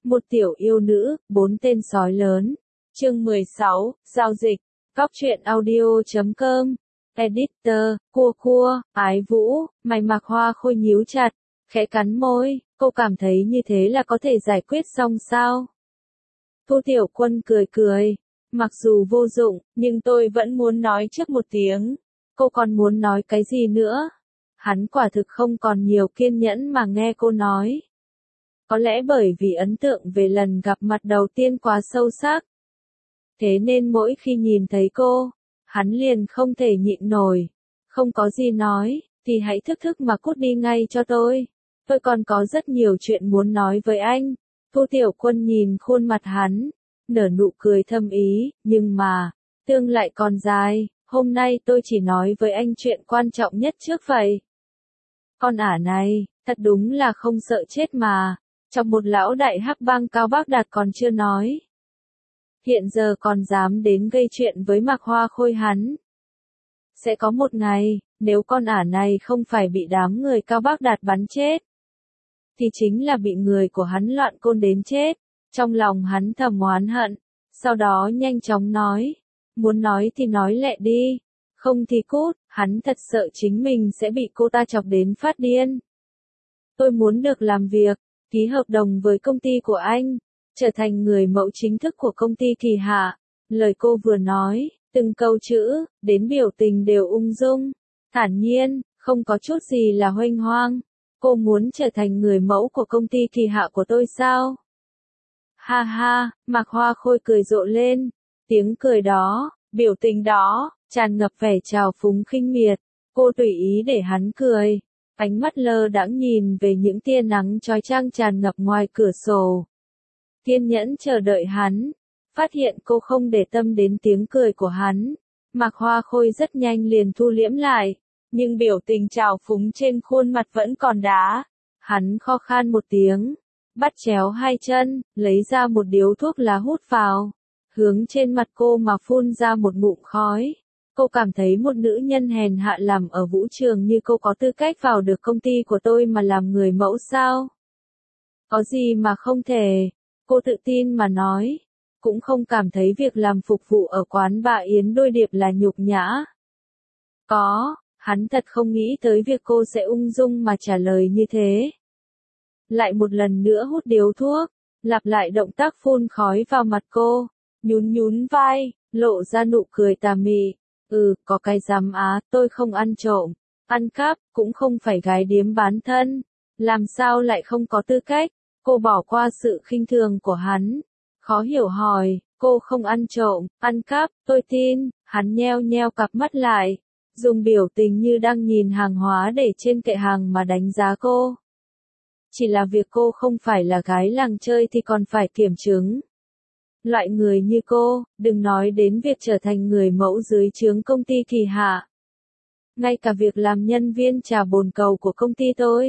Một tiểu yêu nữ, 4 tên sói lớn. Chương 16, giao dịch. Góc truyện audio.com. Editor, cua, ái vũ, mày mặc hoa khôi nhíu chặt, khẽ cắn môi, cô cảm thấy như thế là có thể giải quyết xong sao? Thu Tiểu Quân cười, mặc dù vô dụng, nhưng tôi vẫn muốn nói trước một tiếng. Cô còn muốn nói cái gì nữa? Hắn quả thực không còn nhiều kiên nhẫn mà nghe cô nói. Có lẽ bởi vì ấn tượng về lần gặp mặt đầu tiên quá sâu sắc. Thế nên mỗi khi nhìn thấy cô, hắn liền không thể nhịn nổi. Không có gì nói, thì hãy thức mà cút đi ngay cho tôi. Tôi còn có rất nhiều chuyện muốn nói với anh. Thu Tiểu Quân nhìn khuôn mặt hắn, nở nụ cười thâm ý, nhưng mà, tương lại còn dài, hôm nay tôi chỉ nói với anh chuyện quan trọng nhất trước vậy. Con ả này, thật đúng là không sợ chết mà, trong một lão đại hắc bang Cao Bác Đạt còn chưa nói. Hiện giờ còn dám đến gây chuyện với Mạc Hoa Khôi hắn. Sẽ có một ngày, nếu con ả này không phải bị đám người Cao Bác Đạt bắn chết, thì chính là bị người của hắn loạn côn đến chết. Trong lòng hắn thầm oán hận, sau đó nhanh chóng nói, muốn nói thì nói lẹ đi, không thì cút, hắn thật sợ chính mình sẽ bị cô ta chọc đến phát điên. Tôi muốn được làm việc, ký hợp đồng với công ty của anh, trở thành người mẫu chính thức của công ty Kỳ Hạ. Lời cô vừa nói, từng câu chữ, đến biểu tình đều ung dung, thản nhiên, không có chút gì là huênh hoang. Cô muốn trở thành người mẫu của công ty Kỳ Hạ của tôi sao? Ha ha, Mạc Hoa Khôi cười rộ lên, tiếng cười đó, biểu tình đó, tràn ngập vẻ trào phúng khinh miệt. Cô tùy ý để hắn cười, ánh mắt lơ đãng nhìn về những tia nắng chói chang tràn ngập ngoài cửa sổ. Kiên nhẫn chờ đợi hắn, phát hiện cô không để tâm đến tiếng cười của hắn. Mạc Hoa Khôi rất nhanh liền thu liễm lại, nhưng biểu tình trào phúng trên khuôn mặt vẫn còn đá. Hắn kho khan một tiếng, bắt chéo hai chân, lấy ra một điếu thuốc lá hút vào, hướng trên mặt cô mà phun ra một ngụm khói. Cô cảm thấy một nữ nhân hèn hạ làm ở vũ trường như cô có tư cách vào được công ty của tôi mà làm người mẫu sao? Có gì mà không thể, cô tự tin mà nói, cũng không cảm thấy việc làm phục vụ ở quán bà Yến Đôi Điệp là nhục nhã. Có, hắn thật không nghĩ tới việc cô sẽ ung dung mà trả lời như thế. Lại một lần nữa hút điếu thuốc, lặp lại động tác phun khói vào mặt cô, nhún vai, lộ ra nụ cười tà mị. Có cái dám á, tôi không ăn trộm, ăn cắp, cũng không phải gái điếm bán thân. Làm sao lại không có tư cách? Cô bỏ qua sự khinh thường của hắn, khó hiểu hỏi, cô không ăn trộm, ăn cắp, tôi tin. Hắn nheo cặp mắt lại, dùng biểu tình như đang nhìn hàng hóa để trên kệ hàng mà đánh giá cô. Chỉ là việc cô không phải là gái làng chơi thì còn phải kiểm chứng. Loại người như cô, đừng nói đến việc trở thành người mẫu dưới trướng công ty Kỳ Hạ. Ngay cả việc làm nhân viên trà bồn cầu của công ty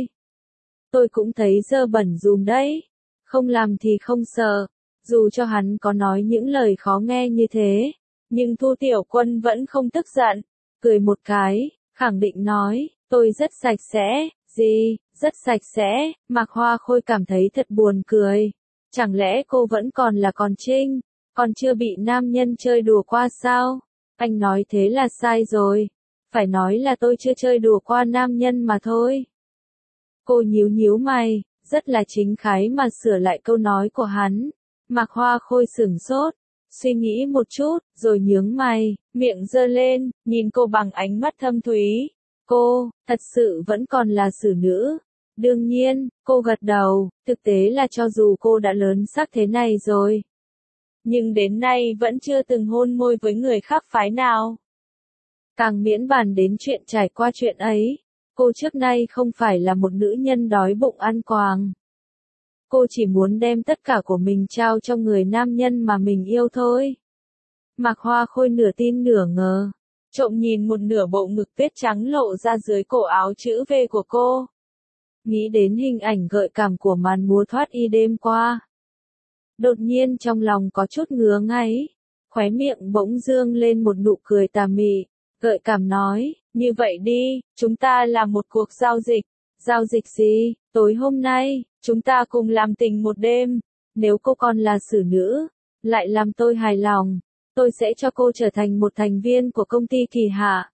tôi cũng thấy dơ bẩn dùm đấy. Không làm thì không sợ. Dù cho hắn có nói những lời khó nghe như thế, nhưng Thu Tiểu Quân vẫn không tức giận, cười một cái, khẳng định nói, tôi rất sạch sẽ. Gì, rất sạch sẽ? Mạc Hoa Khôi cảm thấy thật buồn cười. Chẳng lẽ cô vẫn còn là con trinh, còn chưa bị nam nhân chơi đùa qua sao? Anh nói thế là sai rồi. Phải nói là tôi chưa chơi đùa qua nam nhân mà thôi. Cô nhíu mày, rất là chính khái mà sửa lại câu nói của hắn. Mạc Hoa Khôi sửng sốt, suy nghĩ một chút, rồi nhướng mày, miệng giơ lên, nhìn cô bằng ánh mắt thâm thúy. Cô, thật sự vẫn còn là xử nữ. Đương nhiên, cô gật đầu, thực tế là cho dù cô đã lớn sắc thế này rồi, nhưng đến nay vẫn chưa từng hôn môi với người khác phái nào. Càng miễn bàn đến chuyện trải qua chuyện ấy, cô trước nay không phải là một nữ nhân đói bụng ăn quàng. Cô chỉ muốn đem tất cả của mình trao cho người nam nhân mà mình yêu thôi. Mạc Hoa Khôi nửa tin nửa ngờ, trộm nhìn một nửa bộ ngực tuyết trắng lộ ra dưới cổ áo chữ V của cô. Nghĩ đến hình ảnh gợi cảm của màn múa thoát y đêm qua. Đột nhiên trong lòng có chút ngứa ngáy, khóe miệng bỗng dương lên một nụ cười tà mị, gợi cảm nói, như vậy đi, chúng ta làm một cuộc giao dịch. Giao dịch gì? Tối hôm nay, chúng ta cùng làm tình một đêm. nếu cô còn là xử nữ, lại làm tôi hài lòng, tôi sẽ cho cô trở thành một thành viên của công ty Kỳ Hạ.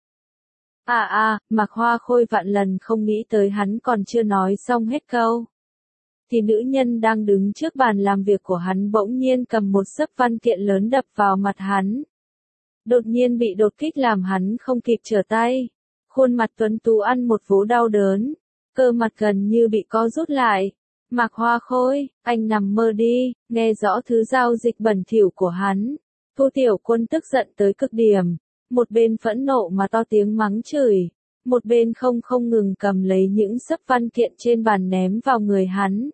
Mạc Hoa Khôi vạn lần không nghĩ tới hắn còn chưa nói xong hết câu. Thì nữ nhân đang đứng trước bàn làm việc của hắn bỗng nhiên cầm một xấp văn kiện lớn đập vào mặt hắn. Đột nhiên bị đột kích làm hắn không kịp trở tay. Khuôn mặt tuấn tú ăn một vố đau đớn. Cơ mặt gần như bị co rút lại. Mạc Hoa Khôi, anh nằm mơ đi, nghe rõ thứ giao dịch bẩn thỉu của hắn. Thu Tiểu Quân tức giận tới cực điểm. Một bên phẫn nộ mà to tiếng mắng chửi. Một bên không ngừng cầm lấy những xấp văn kiện trên bàn ném vào người hắn.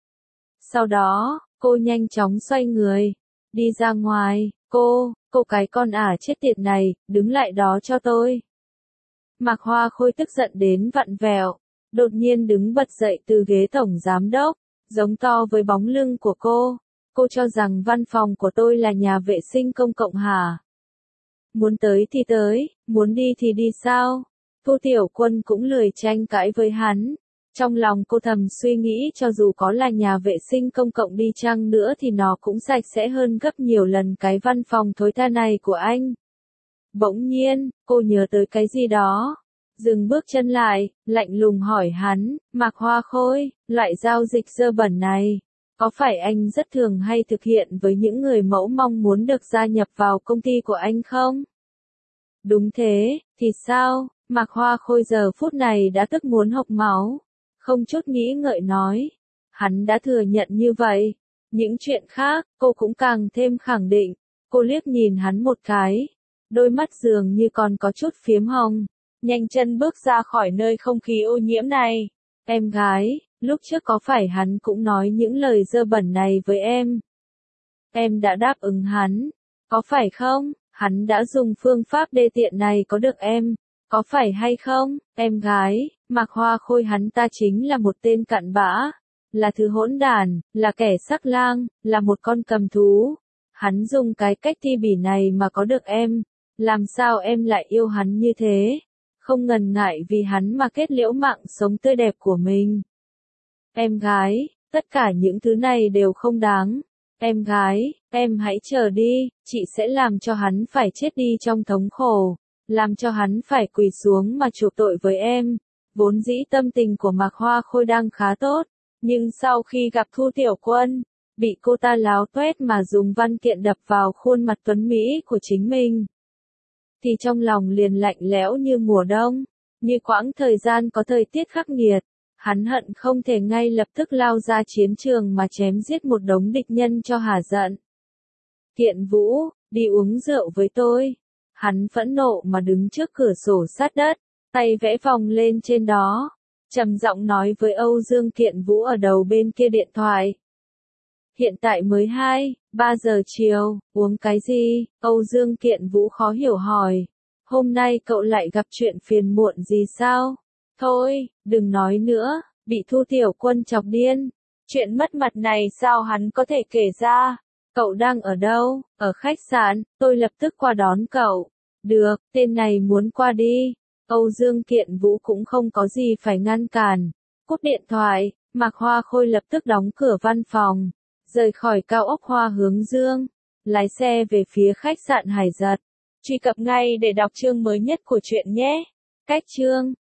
Sau đó, cô nhanh chóng xoay người. Đi ra ngoài, cô cái con chết tiệt này, đứng lại đó cho tôi. Mạc Hoa Khôi tức giận đến vặn vẹo. Đột nhiên đứng bật dậy từ ghế tổng giám đốc, giống to với bóng lưng của cô. Cô cho rằng văn phòng của tôi là nhà vệ sinh công cộng hả? Muốn tới thì tới, muốn đi thì đi sao? Thu Tiểu Quân cũng lười tranh cãi với hắn. Trong lòng cô thầm suy nghĩ cho dù có là nhà vệ sinh công cộng đi chăng nữa thì nó cũng sạch sẽ hơn gấp nhiều lần cái văn phòng thối tha này của anh. Bỗng nhiên, cô nhớ tới cái gì đó. Dừng bước chân lại, lạnh lùng hỏi hắn, Mạc Hoa Khôi, loại giao dịch dơ bẩn này, có phải anh rất thường hay thực hiện với những người mẫu mong muốn được gia nhập vào công ty của anh không? Đúng thế, thì sao? Mạc Hoa Khôi giờ phút này đã tức muốn hộc máu. Không chút nghĩ ngợi nói. Hắn đã thừa nhận như vậy. Những chuyện khác, cô cũng càng thêm khẳng định. Cô liếc nhìn hắn một cái. Đôi mắt dường như còn có chút phiếm hồng. Nhanh chân bước ra khỏi nơi không khí ô nhiễm này. Em gái, lúc trước có phải hắn cũng nói những lời dơ bẩn này với em? Em đã đáp ứng hắn. Có phải không? Hắn đã dùng phương pháp đê tiện này có được em. Có phải hay không, em gái, Mạc Hoa Khôi hắn ta chính là một tên cặn bã, là thứ hỗn đản, là kẻ sắc lang, là một con cầm thú. Hắn dùng cái cách thi bỉ này mà có được em, làm sao em lại yêu hắn như thế? Không ngần ngại vì hắn mà kết liễu mạng sống tươi đẹp của mình. Em gái, tất cả những thứ này đều không đáng. Em gái, em hãy chờ đi, chị sẽ làm cho hắn phải chết đi trong thống khổ. Làm cho hắn phải quỳ xuống mà chuộc tội với em. Vốn dĩ tâm tình của Mạc Hoa Khôi đang khá tốt, nhưng sau khi gặp Thu Tiểu Quân, bị cô ta láo tuét mà dùng văn kiện đập vào khuôn mặt tuấn mỹ của chính mình, thì trong lòng liền lạnh lẽo như mùa đông, như quãng thời gian có thời tiết khắc nghiệt. Hắn hận không thể ngay lập tức lao ra chiến trường mà chém giết một đống địch nhân cho hả giận. Kiện Vũ, đi uống rượu với tôi. Hắn phẫn nộ mà đứng trước cửa sổ sát đất, tay vẽ vòng lên trên đó, trầm giọng nói với Âu Dương Kiện Vũ ở đầu bên kia điện thoại. Hiện tại mới 3 giờ chiều, uống cái gì? Âu Dương Kiện Vũ khó hiểu hỏi. Hôm nay cậu lại gặp chuyện phiền muộn gì sao? Thôi, đừng nói nữa, bị Thu Tiểu Quân chọc điên. Chuyện mất mặt này sao hắn có thể kể ra? Cậu đang ở đâu? Ở khách sạn, tôi lập tức qua đón cậu. Được, tên này muốn qua đi. Âu Dương Kiện Vũ cũng không có gì phải ngăn cản. Cúp điện thoại, Mạc Hoa Khôi lập tức đóng cửa văn phòng, rời khỏi cao ốc Hoa Hướng Dương, lái xe về phía khách sạn Hải Giật. Truy cập ngay để đọc chương mới nhất của truyện nhé. Cách chương